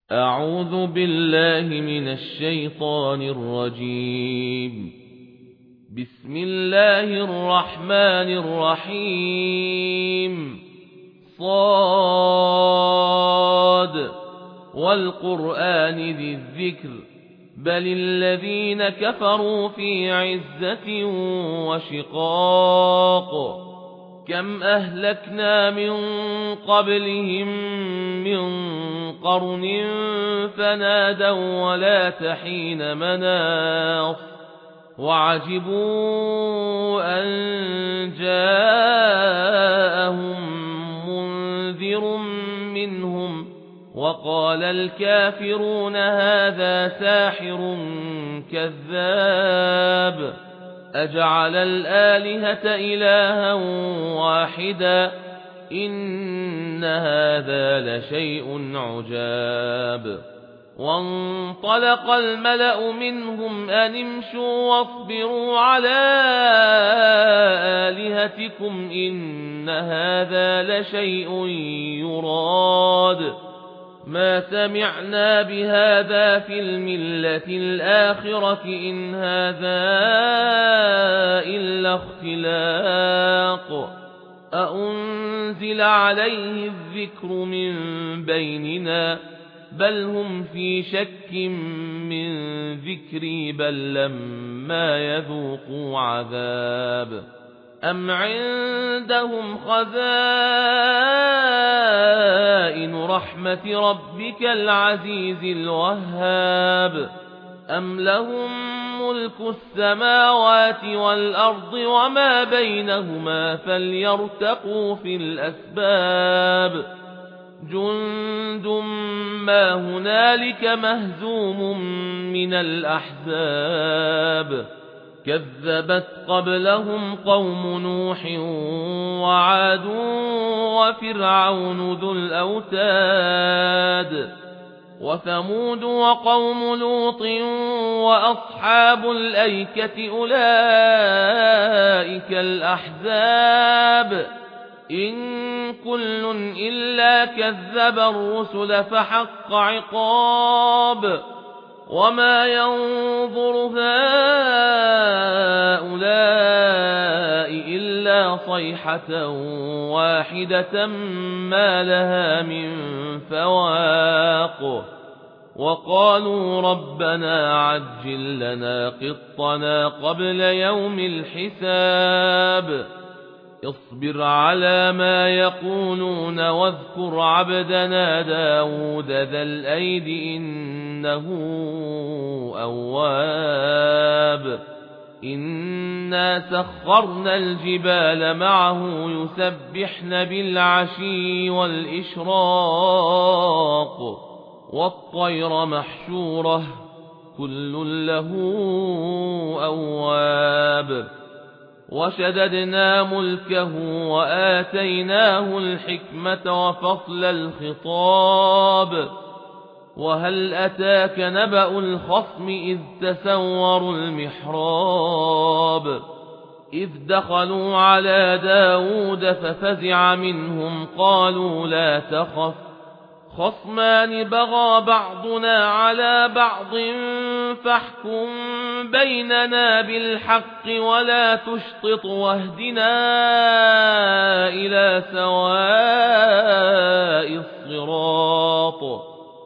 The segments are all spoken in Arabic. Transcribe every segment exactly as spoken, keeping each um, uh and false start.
أعوذ بالله من الشيطان الرجيم. بسم الله الرحمن الرحيم. صاد والقرآن ذي الذكر بل الذين كفروا في عزة وشقاق. كم أهلكنا من قبلهم من قرن فنادوا ولا تحين مناص وعجبوا أن جاءهم منذر منهم وقال الكافرون هذا ساحر كذاب أجعل الآلهة إلها واحدا إن هذا لشيء عجاب. وانطلق الملأ منهم أن امشوا واصبروا على آلهتكم إن هذا لشيء يراد ما سمعنا بهذا في الملة الآخرة إن هذا إلا اختلاق أأنزل عليه الذكر من بيننا بل هم في شك من ذكري بل لما يذوقوا عذاب أم عندهم خزائن رحمة ربك العزيز الوهاب أم لهم ملك السماوات والأرض وما بينهما فليرتقوا في الأسباب جند ما هنالك مهزوم من الأحزاب كذبت قبلهم قوم نوح وعاد وفرعون ذو الأوتاد وثمود وقوم لوط وأصحاب الأيكة أولئك الأحزاب إن كل إلا كذب الرسل فحق عقاب وما ينظر هؤلاء إلا صيحة واحدة ما لها من فواق وقالوا ربنا عجل لنا قطنا قبل يوم الحساب اصبر على ما يقولون واذكر عبدنا داود ذا الأيد إنه أواب إنا سخرنا الجبال معه يسبحن بالعشي والإشراق والطير محشورة كل له أواب وشددنا ملكه وآتيناه الحكمة وفصل الخطاب وهل أتاك نبأ الخصم إذ تسوروا المحراب إذ دخلوا على داود ففزع منهم قالوا لا تخف خصمان بغى بعضنا على بعض فاحكم بيننا بالحق ولا تشطط واهدنا إلى سواء الصراط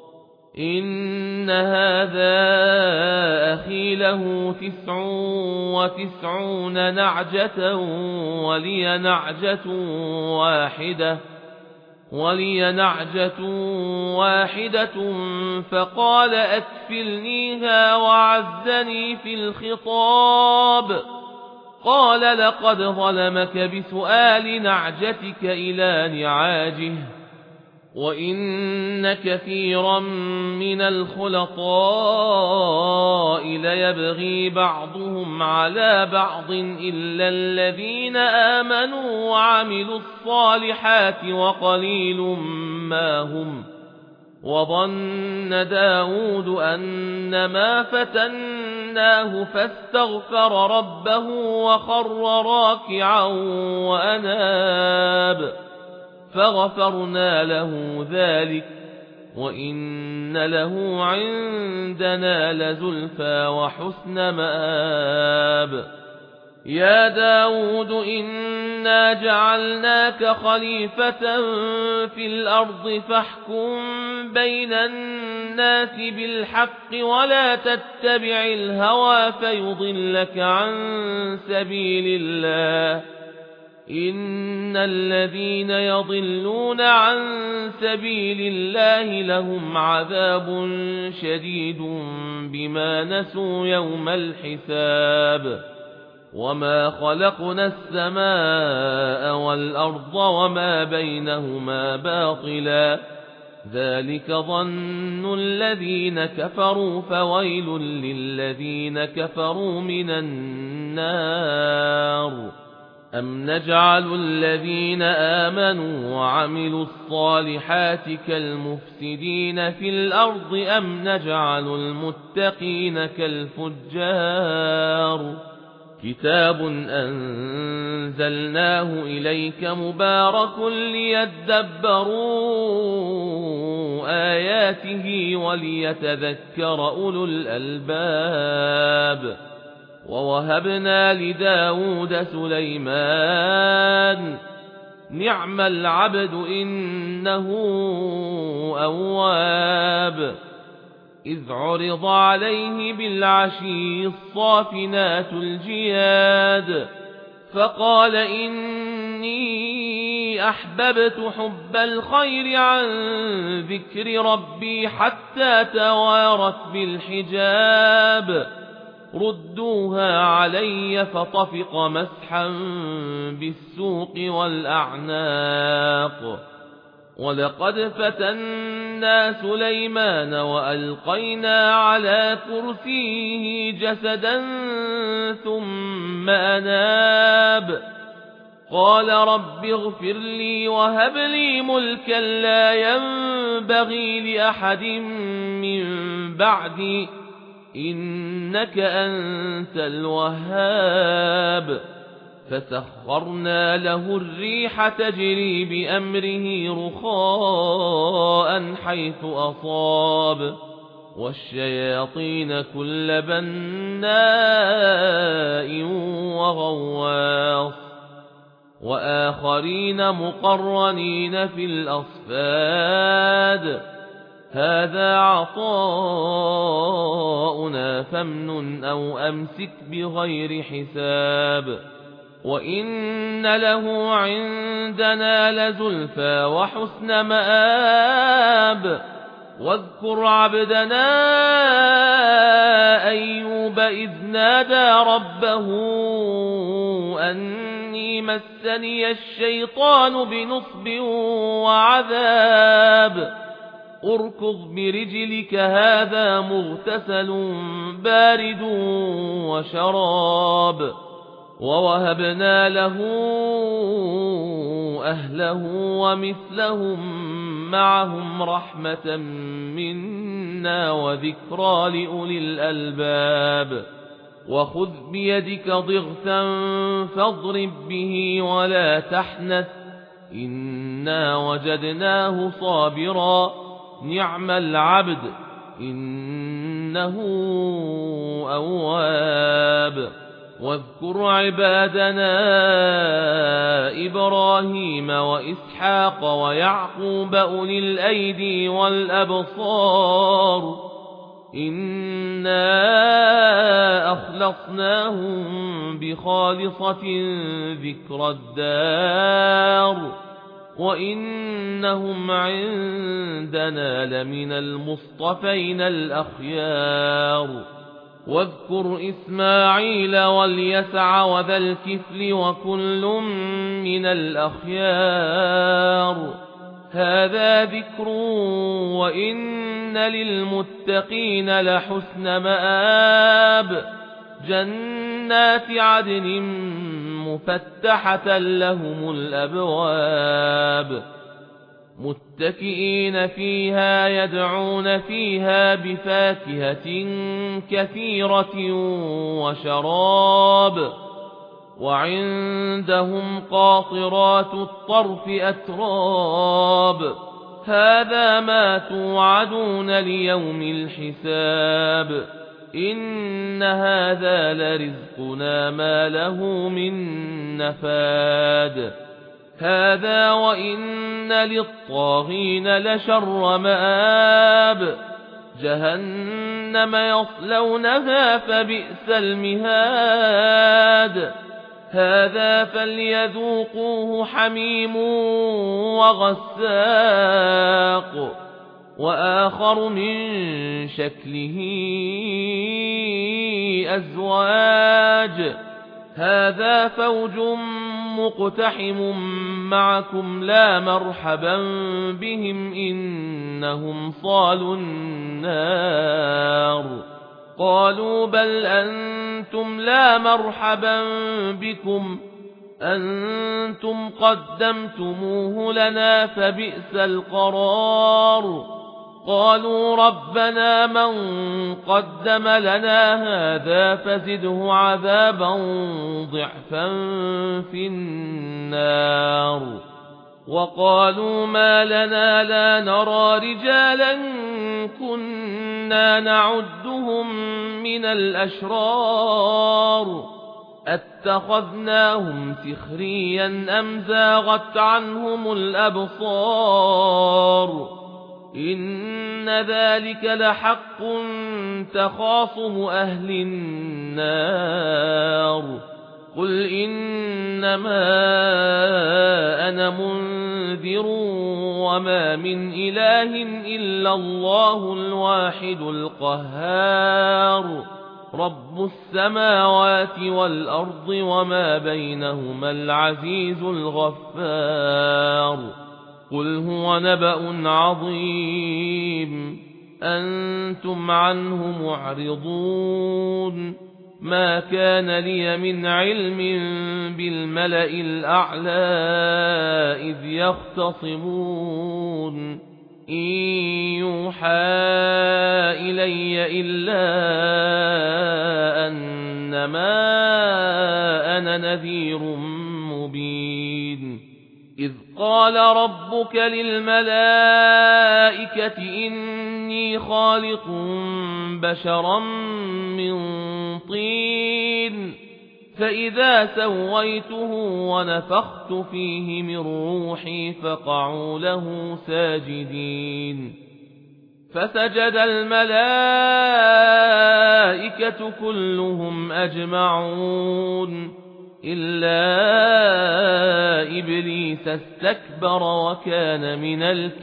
إن هذا أخي له تسع وتسعون نعجة ولي نعجة واحدة ولي نعجة واحدة فقال أكفلنيها وعزني في الخطاب قال لقد ظلمك بسؤال نعجتك إلى نعاجه وإن كثيرا من الخلطاء ليبغي بعضهم على بعض إلا الذين آمنوا وعملوا الصالحات وقليل ما هم وظن داود أنما فتناه فاستغفر ربه وخر راكعا وأناب فغفرنا له ذلك وإن له عندنا لزلفى وحسن مآب. يا داود إنا جعلناك خليفة في الأرض فاحكم بين الناس بالحق ولا تتبع الهوى فيضلك عن سبيل الله. إن الذين يضلون عن سبيل الله لهم عذاب شديد بما نسوا يوم الحساب. وما خلقنا السماء والأرض وما بينهما باطلا ذلك ظن الذين كفروا فويل للذين كفروا من النار. أم نجعل الذين آمنوا وعملوا الصالحات كالمفسدين في الأرض أم نجعل المتقين كالفجار. كتاب أنزلناه إليك مبارك ليدبروا آياته وليتذكر أولو الألباب. ووهبنا لداود سليمان نعم العبد إنه أواب. إذ عرض عليه بالعشي الصافنات الجياد فقال إني أحببت حب الخير عن ذكر ربي حتى توارت بالحجاب. ردوها علي فطفق مسحا بالسوق والأعناق. ولقد فتنا سليمان وألقينا على كرسيه جسدا ثم أناب قال رب اغفر لي وهب لي ملكا لا ينبغي لأحد من بعدي إنك أنت الوهاب. فسخرنا له الريح تجري بأمره رخاء حيث أصاب والشياطين كل بناء وغواص وآخرين مقرنين في الأصفاد. هذا عطاؤنا فامنن أو أمسك بغير حساب. وإن له عندنا لزلفى وحسن مآب. واذكر عبدنا أيوب إذ نادى ربه أني مسني الشيطان بنصب وعذاب. اركض برجلك هذا مغتسل بارد وشراب. ووهبنا له أهله ومثلهم معهم رحمة منا وذكرى لأولي الألباب. وخذ بيدك ضغثا فاضرب به ولا تحنث إنا وجدناه صابرا نعم العبد إنه أواب. واذكر عبادنا إبراهيم وإسحاق ويعقوب أولي الأيدي والأبصار إنا أخلصناهم بخالصة ذكر الدار وإنهم عندنا لمن المصطفين الأخيار. واذكر إسماعيل واليسع وذا الكفل وكل من الأخيار. هذا ذكر وإن للمتقين لحسن مآب. جنات عدن مفتحة لهم الأبواب متكئين فيها يدعون فيها بفاكهة كثيرة وشراب. وعندهم قاصرات الطرف أتراب هذا ما توعدون ليوم الحساب إن هذا لرزقنا ما له من نفاد هذا وإن للطاغين لشر مآب جهنم يصلونها فبئس المهاد هذا فليذوقوه حميم وغساق وآخر من شكله أزواج هذا فوج مقتحم معكم لا مرحبا بهم إنهم صالوا النار قالوا بل أنتم لا مرحبا بكم أنتم قدمتموه لنا فبئس القرار قالوا ربنا من قدم لنا هذا فزده عذابا ضعفا في النار وقالوا ما لنا لا نرى رجالا كنا نعدهم من الأشرار اتخذناهم سخريا أم زاغت عنهم الأبصار إن ذلك لحق تخاصم أهل النار قل إنما أنا منذر وما من إله إلا الله الواحد القهار رب السماوات والأرض وما بينهما العزيز الغفار قل هو نبأ عظيم أنتم عنه معرضون ما كان لي من علم بالملأ الأعلى إذ يختصمون إن يوحى إلي إلا أنما أنا نذير مبين إذ قال ربك للملائكة إني خالق بشرا من طين فإذا سويته ونفخت فيه من روحي فقعوا له ساجدين فسجد الملائكة كلهم أجمعون إلا إبليس استكبر وكان من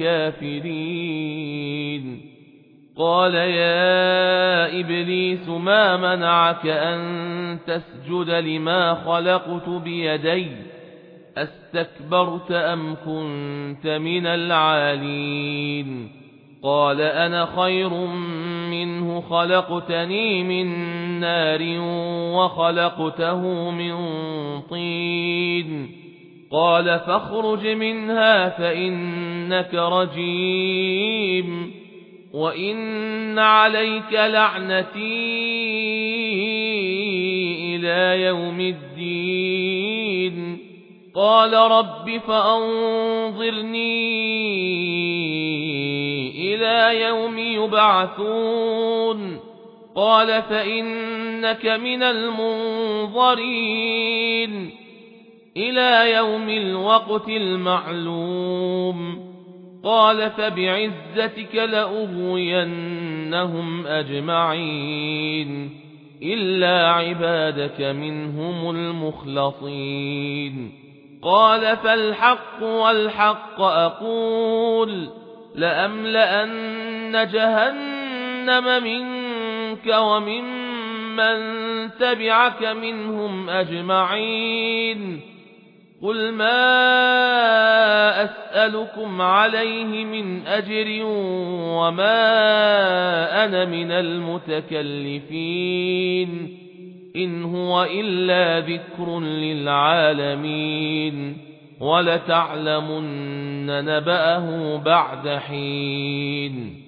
الكافرين قال يا إبليس ما منعك أن تسجد لما خلقت بيدي أستكبرت أم كنت من العالين قال أنا خير منه خلقتني من نار وخلقته من طين قال فاخرج منها فإنك رجيم وإن عليك لعنتي إلى يوم الدين قال رب فأنظرني إلى يوم يبعثون قال فإنك من المنظرين إلى يوم الوقت المعلوم قال فبعزتك لأغوينهم أجمعين إلا عبادك منهم المخلصين قال فالحق والحق أقول لأملأن جهنم منك وممن تبعك منهم أجمعين قل ما أسألكم عليه من أجر وما أنا من المتكلفين إن هو إلا ذكر للعالمين ولتعلمن نبأه بعد حين